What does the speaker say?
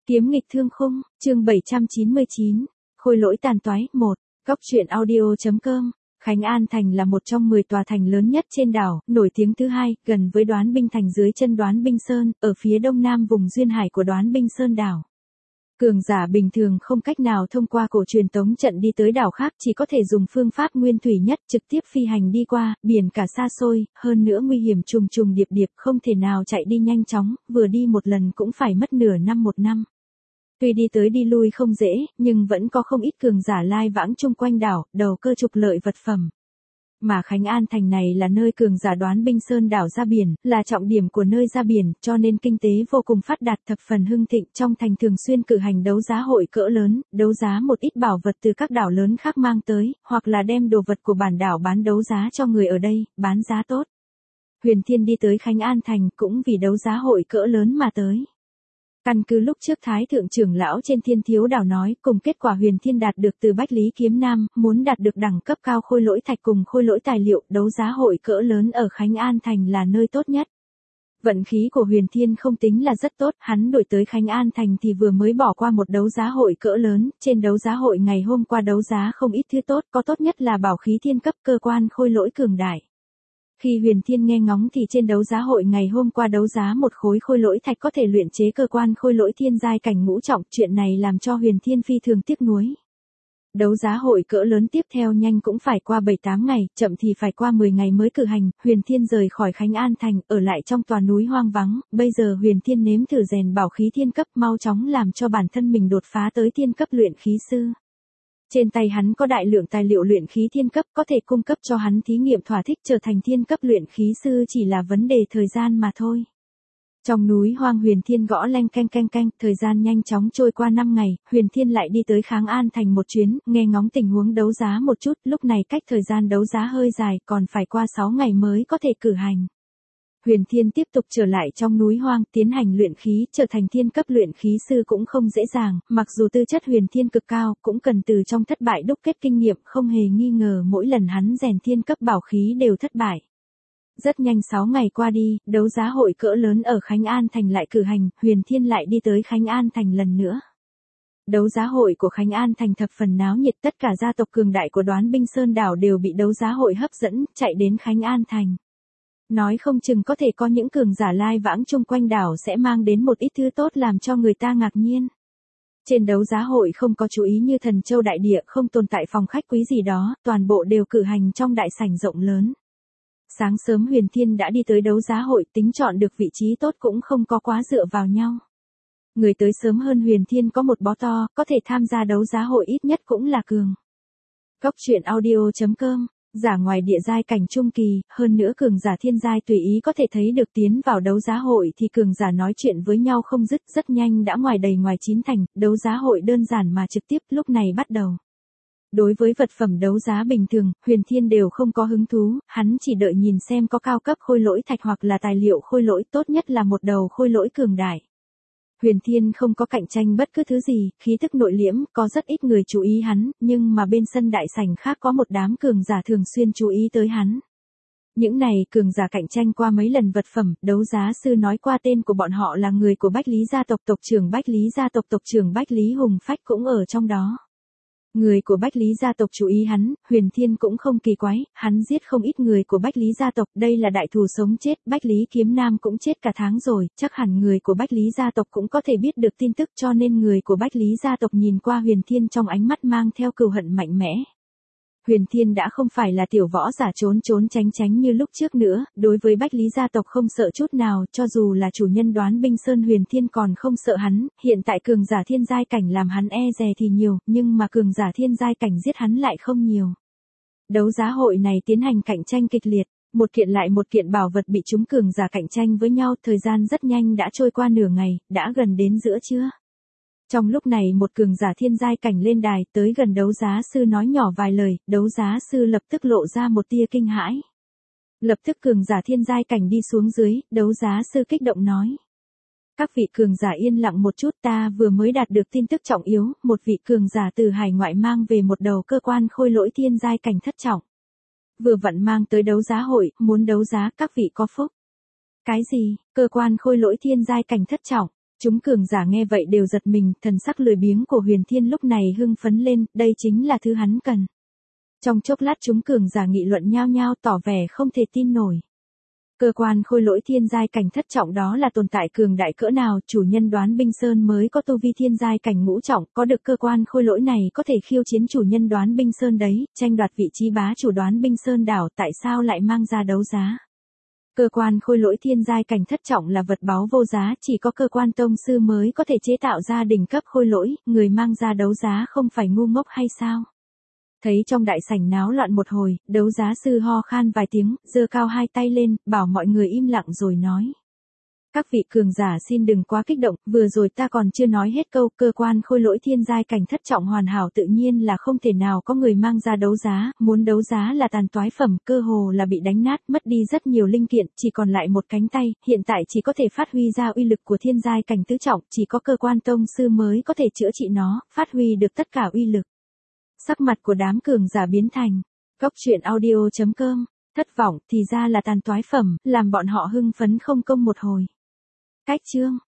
Kiếm nghịch thương khung, chương 799, khôi lỗi tàn toái, 1, góc truyện audio.com. Khánh An Thành là một trong 10 tòa thành lớn nhất trên đảo, nổi tiếng thứ hai, gần với Đoán Binh Thành dưới chân Đoán Binh Sơn, ở phía đông nam vùng duyên hải của Đoán Binh Sơn đảo. Cường giả bình thường không cách nào thông qua cổ truyền tống trận đi tới đảo khác, chỉ có thể dùng phương pháp nguyên thủy nhất trực tiếp phi hành đi qua, biển cả xa xôi, hơn nữa nguy hiểm trùng trùng điệp điệp, không thể nào chạy đi nhanh chóng, vừa đi một lần cũng phải mất nửa năm một năm. Tuy đi tới đi lui không dễ, nhưng vẫn có không ít cường giả lai vãng chung quanh đảo, đầu cơ trục lợi vật phẩm. Mà Khánh An Thành này là nơi cường giả Đoán Binh Sơn đảo ra biển, là trọng điểm của nơi ra biển, cho nên kinh tế vô cùng phát đạt, thập phần hưng thịnh. Trong thành thường xuyên cử hành đấu giá hội cỡ lớn, đấu giá một ít bảo vật từ các đảo lớn khác mang tới, hoặc là đem đồ vật của bản đảo bán đấu giá cho người ở đây, bán giá tốt. Huyền Thiên đi tới Khánh An Thành cũng vì đấu giá hội cỡ lớn mà tới. Căn cứ lúc trước Thái Thượng trưởng lão trên Thiên Thiếu đảo nói, cùng kết quả Huyền Thiên đạt được từ Bách Lý Kiếm Nam, muốn đạt được đẳng cấp cao khôi lỗi thạch cùng khôi lỗi tài liệu, đấu giá hội cỡ lớn ở Khánh An Thành là nơi tốt nhất. Vận khí của Huyền Thiên không tính là rất tốt, hắn đổi tới Khánh An Thành thì vừa mới bỏ qua một đấu giá hội cỡ lớn, trên đấu giá hội ngày hôm qua đấu giá không ít thứ tốt, có tốt nhất là bảo khí thiên cấp cơ quan khôi lỗi cường đại. Khi Huyền Thiên nghe ngóng thì trên đấu giá hội ngày hôm qua đấu giá một khối khôi lỗi thạch có thể luyện chế cơ quan khôi lỗi thiên giai cảnh ngũ trọng, chuyện này làm cho Huyền Thiên phi thường tiếc nuối. Đấu giá hội cỡ lớn tiếp theo nhanh cũng phải qua 7-8 ngày, chậm thì phải qua 10 ngày mới cử hành. Huyền Thiên rời khỏi Khánh An Thành, ở lại trong tòa núi hoang vắng, bây giờ Huyền Thiên nếm thử rèn bảo khí thiên cấp, mau chóng làm cho bản thân mình đột phá tới thiên cấp luyện khí sư. Trên tay hắn có đại lượng tài liệu luyện khí thiên cấp có thể cung cấp cho hắn thí nghiệm thỏa thích trở thành thiên cấp luyện khí sư, chỉ là vấn đề thời gian mà thôi. Trong núi hoang Huyền Thiên gõ leng canh canh canh, thời gian nhanh chóng trôi qua 5 ngày, Huyền Thiên lại đi tới Khánh An Thành một chuyến, nghe ngóng tình huống đấu giá một chút, lúc này cách thời gian đấu giá hơi dài, còn phải qua 6 ngày mới có thể cử hành. Huyền Thiên tiếp tục trở lại trong núi hoang, tiến hành luyện khí, trở thành thiên cấp luyện khí sư cũng không dễ dàng, mặc dù tư chất Huyền Thiên cực cao, cũng cần từ trong thất bại đúc kết kinh nghiệm, không hề nghi ngờ mỗi lần hắn rèn thiên cấp bảo khí đều thất bại. Rất nhanh 6 ngày qua đi, đấu giá hội cỡ lớn ở Khánh An Thành lại cử hành, Huyền Thiên lại đi tới Khánh An Thành lần nữa. Đấu giá hội của Khánh An Thành thập phần náo nhiệt, tất cả gia tộc cường đại của Đoán Binh Sơn đảo đều bị đấu giá hội hấp dẫn, chạy đến Khánh An Thành. Nói không chừng có thể có những cường giả lai vãng chung quanh đảo sẽ mang đến một ít thứ tốt làm cho người ta ngạc nhiên. Trên đấu giá hội không có chú ý như Thần Châu Đại Địa, không tồn tại phòng khách quý gì đó, toàn bộ đều cử hành trong đại sảnh rộng lớn. Sáng sớm Huyền Thiên đã đi tới đấu giá hội, tính chọn được vị trí tốt cũng không có quá dựa vào nhau. Người tới sớm hơn Huyền Thiên có một bó to, có thể tham gia đấu giá hội ít nhất cũng là cường. Góc truyện audio.com. Giả ngoài địa giai cảnh trung kỳ, hơn nữa cường giả thiên giai tùy ý có thể thấy được tiến vào đấu giá hội thì cường giả nói chuyện với nhau không dứt, rất nhanh đã ngoài đầy ngoài chín thành, đấu giá hội đơn giản mà trực tiếp lúc này bắt đầu. Đối với vật phẩm đấu giá bình thường, Huyền Thiên đều không có hứng thú, hắn chỉ đợi nhìn xem có cao cấp khôi lỗi thạch hoặc là tài liệu khôi lỗi, tốt nhất là một đầu khôi lỗi cường đại. Huyền Thiên không có cạnh tranh bất cứ thứ gì, khí thức nội liễm, có rất ít người chú ý hắn, nhưng mà bên sân đại sảnh khác có một đám cường giả thường xuyên chú ý tới hắn. Những này cường giả cạnh tranh qua mấy lần vật phẩm, đấu giá sư nói qua tên của bọn họ là người của Bách Lý gia tộc, tộc trưởng Bách Lý gia tộc, tộc trưởng Bách Lý Hùng Phách cũng ở trong đó. Người của Bách Lý gia tộc chú ý hắn, Huyền Thiên cũng không kỳ quái, hắn giết không ít người của Bách Lý gia tộc, đây là đại thù sống chết, Bách Lý Kiếm Nam cũng chết cả tháng rồi, chắc hẳn người của Bách Lý gia tộc cũng có thể biết được tin tức, cho nên người của Bách Lý gia tộc nhìn qua Huyền Thiên trong ánh mắt mang theo cừu hận mạnh mẽ. Huyền Thiên đã không phải là tiểu võ giả trốn trốn tránh tránh như lúc trước nữa, đối với Bách Lý gia tộc không sợ chút nào, cho dù là chủ nhân Đoán Binh Sơn Huyền Thiên còn không sợ hắn, hiện tại cường giả thiên giai cảnh làm hắn e dè thì nhiều, nhưng mà cường giả thiên giai cảnh giết hắn lại không nhiều. Đấu giá hội này tiến hành cạnh tranh kịch liệt, một kiện lại một kiện bảo vật bị chúng cường giả cạnh tranh với nhau, thời gian rất nhanh đã trôi qua nửa ngày, đã gần đến giữa trưa. Trong lúc này một cường giả thiên giai cảnh lên đài, tới gần đấu giá sư nói nhỏ vài lời, đấu giá sư lập tức lộ ra một tia kinh hãi. Lập tức cường giả thiên giai cảnh đi xuống dưới, đấu giá sư kích động nói. Các vị cường giả yên lặng một chút, ta vừa mới đạt được tin tức trọng yếu, một vị cường giả từ hải ngoại mang về một đầu cơ quan khôi lỗi thiên giai cảnh thất trọng. Vừa vặn mang tới đấu giá hội, muốn đấu giá, các vị có phúc. Cái gì, cơ quan khôi lỗi thiên giai cảnh thất trọng? Chúng cường giả nghe vậy đều giật mình, thần sắc lười biếng của Huyền Thiên lúc này hưng phấn lên, đây chính là thứ hắn cần. Trong chốc lát chúng cường giả nghị luận nhao nhao tỏ vẻ không thể tin nổi. Cơ quan khôi lỗi thiên giai cảnh thất trọng đó là tồn tại cường đại cỡ nào, chủ nhân Đoán Binh Sơn mới có tu vi thiên giai cảnh ngũ trọng, có được cơ quan khôi lỗi này có thể khiêu chiến chủ nhân Đoán Binh Sơn đấy, tranh đoạt vị trí bá chủ Đoán Binh Sơn đảo, tại sao lại mang ra đấu giá? Cơ quan khôi lỗi thiên giai cảnh thất trọng là vật báu vô giá, chỉ có cơ quan tông sư mới có thể chế tạo ra đỉnh cấp khôi lỗi, người mang ra đấu giá không phải ngu ngốc hay sao? Thấy trong đại sảnh náo loạn một hồi, đấu giá sư ho khan vài tiếng, giơ cao hai tay lên, bảo mọi người im lặng rồi nói. Các vị cường giả xin đừng quá kích động, vừa rồi ta còn chưa nói hết câu, cơ quan khôi lỗi thiên giai cảnh thất trọng hoàn hảo tự nhiên là không thể nào có người mang ra đấu giá, muốn đấu giá là tàn toái phẩm, cơ hồ là bị đánh nát, mất đi rất nhiều linh kiện, chỉ còn lại một cánh tay, hiện tại chỉ có thể phát huy ra uy lực của thiên giai cảnh tứ trọng, chỉ có cơ quan tông sư mới có thể chữa trị nó, phát huy được tất cả uy lực. Sắc mặt của đám cường giả biến thành, Góc Truyện Audio.com, thất vọng thì ra là tàn toái phẩm, làm bọn họ hưng phấn không công một hồi. Cách chương